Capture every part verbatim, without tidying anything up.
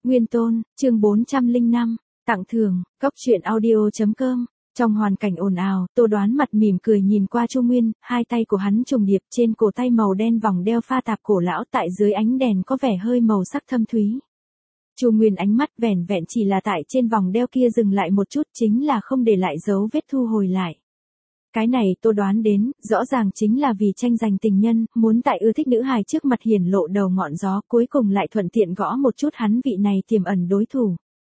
Nguyên Tôn, chương bốn trăm lẻ năm, tặng thưởng, cốc truyện audio chấm com. Trong hoàn cảnh ồn ào, Tô Đoán mặt mỉm cười nhìn qua Chu Nguyên, hai tay của hắn trùng điệp trên cổ tay màu đen vòng đeo pha tạp cổ lão tại dưới ánh đèn có vẻ hơi màu sắc thâm thúy. Chu Nguyên ánh mắt vẻn vẹn chỉ là tại trên vòng đeo kia dừng lại một chút, chính là không để lại dấu vết thu hồi lại. Cái này Tô Đoán đến, rõ ràng chính là vì tranh giành tình nhân, muốn tại ưa thích nữ hài trước mặt hiển lộ đầu ngọn gió, cuối cùng lại thuận tiện gõ một chút hắn vị này tiềm ẩn đối thủ.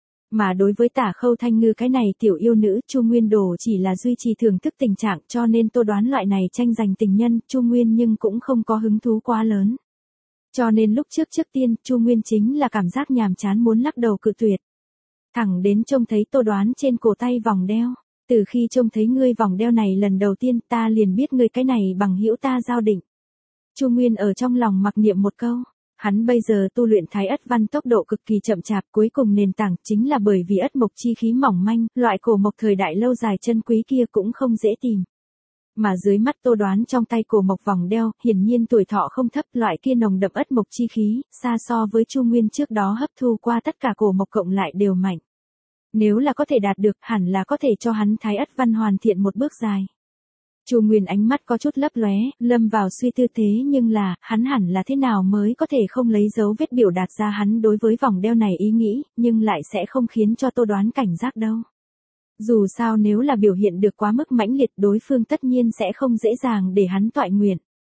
Mà đối với Tả Khâu Thanh Ngư cái này tiểu yêu nữ, Chu Nguyên Đồ chỉ là duy trì thưởng thức tình trạng, cho nên Tô Đoán loại này tranh giành tình nhân, Chu Nguyên nhưng cũng không có hứng thú quá lớn. Cho nên lúc trước trước tiên, Chu Nguyên chính là cảm giác nhàm chán muốn lắc đầu cự tuyệt. Thẳng đến trông thấy Tô Đoán trên cổ tay vòng đeo. Từ khi trông thấy ngươi vòng đeo này lần đầu tiên, ta liền biết ngươi cái này bằng hữu ta giao định. Chu Nguyên ở trong lòng mặc niệm một câu. Hắn bây giờ tu luyện Thái Ất Văn tốc độ cực kỳ chậm chạp, cuối cùng nền tảng chính là bởi vì ất mộc chi khí mỏng manh, loại cổ mộc thời đại lâu dài chân quý kia cũng không dễ tìm. Mà dưới mắt Tô Đoán trong tay cổ mộc vòng đeo, hiển nhiên tuổi thọ không thấp, loại kia nồng đậm ất mộc chi khí, xa so với Chu Nguyên trước đó hấp thu qua tất cả cổ mộc cộng lại đều mạnh. Nếu là có thể đạt được, hẳn là có thể cho hắn Thái Ất Văn hoàn thiện một bước dài. Chu Nguyên ánh mắt có chút lấp lóe, lâm vào suy tư thế nhưng là, hắn hẳn là thế nào mới có thể không lấy dấu vết biểu đạt ra hắn đối với vòng đeo này ý nghĩ, nhưng lại sẽ không khiến cho Tô Đoán cảnh giác đâu. Dù sao nếu là biểu hiện được quá mức mãnh liệt, đối phương tất nhiên sẽ không dễ dàng để hắn toại nguyện.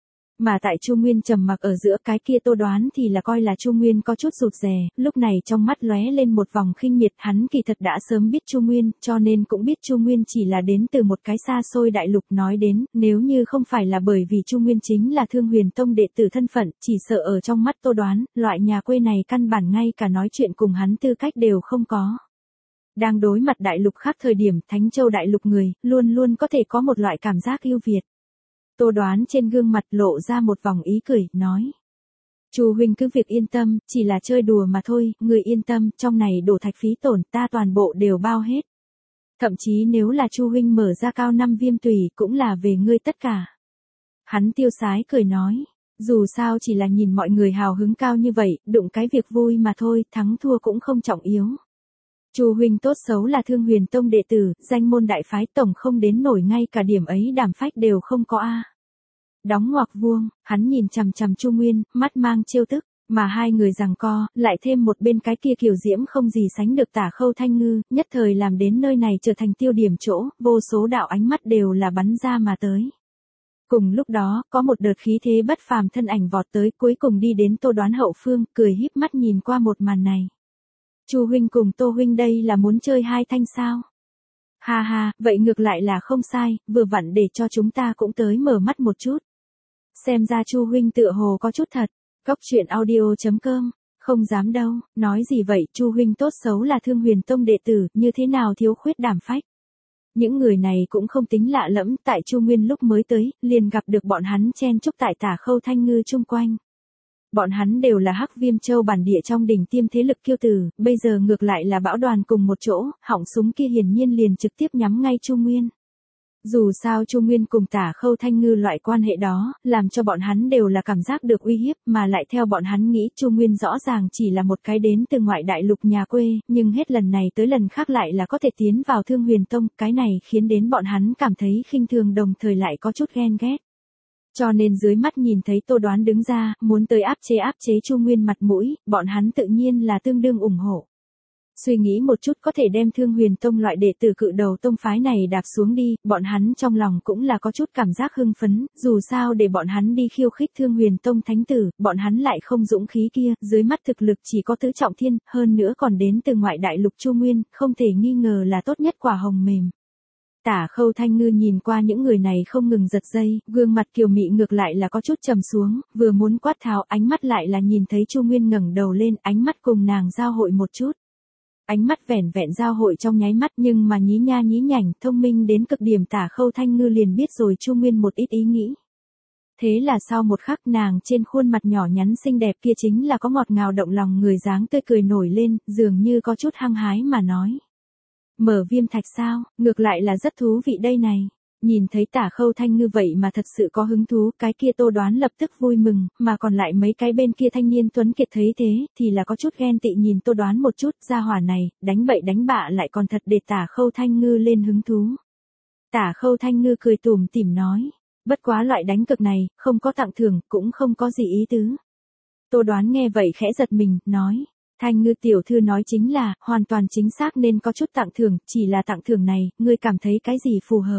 Mà tại Chu Nguyên trầm mặc ở giữa, cái kia Tô Đoán thì là coi là Chu Nguyên có chút rụt rè, lúc này trong mắt lóe lên một vòng khinh miệt, hắn kỳ thật đã sớm biết Chu Nguyên, cho nên cũng biết Chu Nguyên chỉ là đến từ một cái xa xôi đại lục, nói đến, nếu như không phải là bởi vì Chu Nguyên chính là Thương Huyền Tông đệ tử thân phận, chỉ sợ ở trong mắt Tô Đoán, loại nhà quê này căn bản ngay cả nói chuyện cùng hắn tư cách đều không có. Đang đối mặt đại lục khác thời điểm, Thánh Châu đại lục người, luôn luôn có thể có một loại cảm giác yêu Việt. Tô Đoán trên gương mặt lộ ra một vòng ý cười, nói. Chu huynh cứ việc yên tâm, chỉ là chơi đùa mà thôi, người yên tâm, trong này đổ thạch phí tổn ta toàn bộ đều bao hết. Thậm chí nếu là Chu huynh mở ra cao năm viêm tùy cũng là về ngươi tất cả. Hắn tiêu sái cười nói, dù sao chỉ là nhìn mọi người hào hứng cao như vậy, đụng cái việc vui mà thôi, thắng thua cũng không trọng yếu. Chu huynh tốt xấu là Thương Huyền Tông đệ tử, danh môn đại phái tổng không đến nổi ngay cả điểm ấy đảm phách đều không có a. Đóng ngoặc vuông, hắn nhìn chằm chằm Chu Nguyên, mắt mang trêu tức, mà hai người giằng co, lại thêm một bên cái kia kiều diễm không gì sánh được Tả Khâu Thanh Ngư, nhất thời làm đến nơi này trở thành tiêu điểm chỗ, vô số đạo ánh mắt đều là bắn ra mà tới. Cùng lúc đó, có một đợt khí thế bất phàm thân ảnh vọt tới, cuối cùng đi đến Tô Đoán hậu phương, cười híp mắt nhìn qua một màn này. Chu huynh cùng Tô huynh đây là muốn chơi hai thanh sao? Ha ha, vậy ngược lại là không sai, vừa vặn để cho chúng ta cũng tới mở mắt một chút. Xem ra Chu huynh tựa hồ có chút thật. Cốc truyện audio chấm com, không dám đâu, nói gì vậy, Chu huynh tốt xấu là Thương Huyền Tông đệ tử, như thế nào thiếu khuyết đảm phách. Những người này cũng không tính lạ lẫm, tại Chu Nguyên lúc mới tới, liền gặp được bọn hắn chen chúc tại Tả Khâu Thanh Ngư chung quanh. Bọn hắn đều là Hắc Viêm Châu bản địa trong đỉnh tiêm thế lực kiêu tử, bây giờ ngược lại là bão đoàn cùng một chỗ, họng súng kia hiển nhiên liền trực tiếp nhắm ngay Chu Nguyên. Dù sao Chu Nguyên cùng Tả Khâu Thanh Ngư loại quan hệ đó, làm cho bọn hắn đều là cảm giác được uy hiếp, mà lại theo bọn hắn nghĩ Chu Nguyên rõ ràng chỉ là một cái đến từ ngoại đại lục nhà quê, nhưng hết lần này tới lần khác lại là có thể tiến vào Thương Huyền Tông, cái này khiến đến bọn hắn cảm thấy khinh thường đồng thời lại có chút ghen ghét. Cho nên dưới mắt nhìn thấy Tô Đoán đứng ra, muốn tới áp chế áp chế Chu Nguyên mặt mũi, bọn hắn tự nhiên là tương đương ủng hộ. Suy nghĩ một chút có thể đem Thương Huyền Tông loại đệ tử cự đầu tông phái này đạp xuống đi, bọn hắn trong lòng cũng là có chút cảm giác hưng phấn, dù sao để bọn hắn đi khiêu khích Thương Huyền Tông thánh tử, bọn hắn lại không dũng khí kia, dưới mắt thực lực chỉ có tứ trọng thiên, hơn nữa còn đến từ ngoại đại lục Chu Nguyên, không thể nghi ngờ là tốt nhất quả hồng mềm. Tả Khâu Thanh Ngư nhìn qua những người này không ngừng giật dây, gương mặt kiều mị ngược lại là có chút trầm xuống, vừa muốn quát tháo, ánh mắt lại là nhìn thấy Chu Nguyên ngẩng đầu lên, ánh mắt cùng nàng giao hội một chút. Ánh mắt vẻn vẹn giao hội trong nháy mắt, nhưng mà nhí nha nhí nhảnh, thông minh đến cực điểm Tả Khâu Thanh Ngư liền biết rồi Chu Nguyên một ít ý nghĩ. Thế là sau một khắc, nàng trên khuôn mặt nhỏ nhắn xinh đẹp kia chính là có ngọt ngào động lòng người dáng tươi cười nổi lên, dường như có chút hăng hái mà nói. Mở viêm thạch sao, ngược lại là rất thú vị đây này. Nhìn thấy Tả Khâu Thanh Ngư vậy mà thật sự có hứng thú, cái kia Tô Đoán lập tức vui mừng, mà còn lại mấy cái bên kia thanh niên tuấn kiệt thấy thế, thì là có chút ghen tị nhìn Tô Đoán một chút, gia hỏa này, đánh bậy đánh bạ lại còn thật để Tả Khâu Thanh Ngư lên hứng thú. Tả Khâu Thanh Ngư cười tủm tỉm nói, bất quá loại đánh cực này, không có tặng thưởng, cũng không có gì ý tứ. Tô Đoán nghe vậy khẽ giật mình, nói, Thanh Ngư tiểu thư nói chính là, hoàn toàn chính xác nên có chút tặng thưởng, chỉ là tặng thưởng này, ngươi cảm thấy cái gì phù hợp.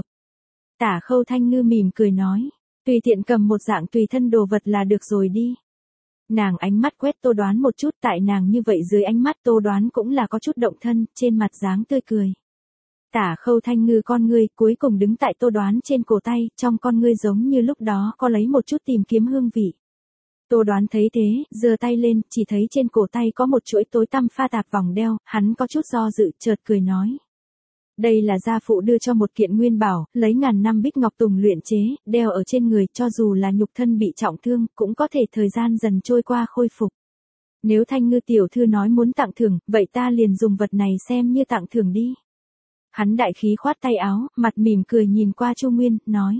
Tả Khâu Thanh Ngư mỉm cười nói, tùy tiện cầm một dạng tùy thân đồ vật là được rồi đi. Nàng ánh mắt quét Tô Đoán một chút, tại nàng như vậy dưới ánh mắt Tô Đoán cũng là có chút động thân, trên mặt dáng tươi cười. Tả Khâu Thanh Ngư con ngươi cuối cùng đứng tại Tô Đoán trên cổ tay, trong con ngươi giống như lúc đó có lấy một chút tìm kiếm hương vị. Tô Đoán thấy thế, giơ tay lên, chỉ thấy trên cổ tay có một chuỗi tối tăm pha tạp vòng đeo, hắn có chút do dự, chợt cười nói. Đây là gia phụ đưa cho một kiện nguyên bảo, lấy ngàn năm bích ngọc tùng luyện chế, đeo ở trên người, cho dù là nhục thân bị trọng thương, cũng có thể thời gian dần trôi qua khôi phục. Nếu Thanh Ngư tiểu thư nói muốn tặng thưởng, vậy ta liền dùng vật này xem như tặng thưởng đi. Hắn đại khí khoát tay áo, mặt mỉm cười nhìn qua Chu Nguyên, nói.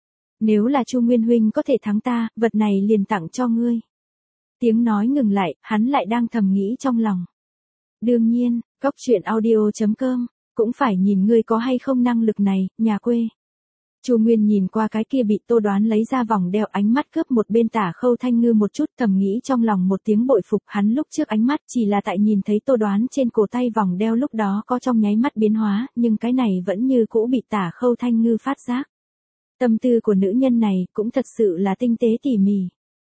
Nếu là Chu Nguyên huynh có thể thắng ta, vật này liền tặng cho ngươi. Tiếng nói ngừng lại, hắn lại đang thầm nghĩ trong lòng. Đương nhiên, cóc truyện audio chấm com, cũng phải nhìn ngươi có hay không năng lực này, nhà quê. Chu Nguyên nhìn qua cái kia bị Tô Đoán lấy ra vòng đeo, ánh mắt cướp một bên Tả Khâu Thanh Ngư một chút, thầm nghĩ trong lòng một tiếng bội phục, hắn lúc trước ánh mắt chỉ là tại nhìn thấy Tô Đoán trên cổ tay vòng đeo lúc đó có trong nháy mắt biến hóa, nhưng cái này vẫn như cũ bị Tả Khâu Thanh Ngư phát giác. Tâm tư của nữ nhân này cũng thật sự là tinh tế tỉ mỉ.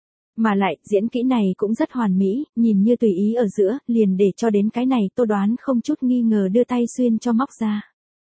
Mà lại, diễn kỹ này cũng rất hoàn mỹ, nhìn như tùy ý ở giữa, liền để cho đến cái này Tô Đoán không chút nghi ngờ đưa tay xuyên cho móc ra.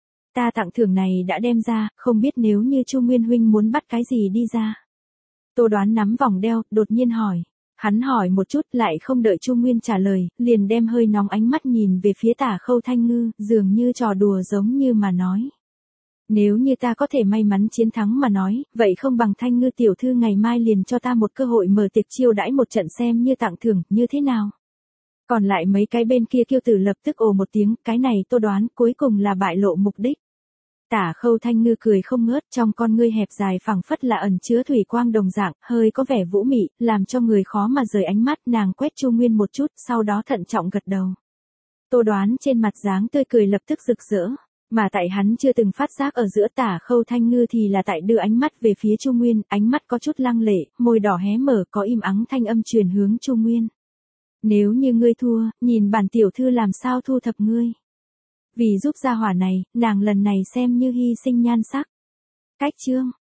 Ta tặng thưởng này đã đem ra, không biết nếu như Chu Nguyên huynh muốn bắt cái gì đi ra. Tô Đoán nắm vòng đeo, đột nhiên hỏi. Hắn hỏi một chút lại không đợi Chu Nguyên trả lời, liền đem hơi nóng ánh mắt nhìn về phía Tả Khâu Thanh Ngư, dường như trò đùa giống như mà nói. Nếu như ta có thể may mắn chiến thắng mà nói, vậy không bằng Thanh Ngư tiểu thư ngày mai liền cho ta một cơ hội mở tiệc chiêu đãi một trận xem như tặng thưởng, như thế nào. Còn lại mấy cái bên kia kiêu tử lập tức ồ một tiếng, cái này Tô Đoán cuối cùng là bại lộ mục đích. Tả Khâu Thanh Ngư cười không ngớt, trong con ngươi hẹp dài phẳng phất là ẩn chứa thủy quang đồng dạng, hơi có vẻ vũ mị, làm cho người khó mà rời ánh mắt, nàng quét Chu Nguyên một chút, sau đó thận trọng gật đầu. Tô Đoán trên mặt dáng tươi cười lập tức rực rỡ. Mà tại hắn chưa từng phát giác ở giữa Tả Khâu Thanh Ngư thì là tại đưa ánh mắt về phía Chu Nguyên, ánh mắt có chút lăng lệ, môi đỏ hé mở, có im ắng thanh âm truyền hướng Chu Nguyên. Nếu như ngươi thua, nhìn bản tiểu thư làm sao thu thập ngươi. Vì giúp gia hỏa này, nàng lần này xem như hy sinh nhan sắc. Cách chương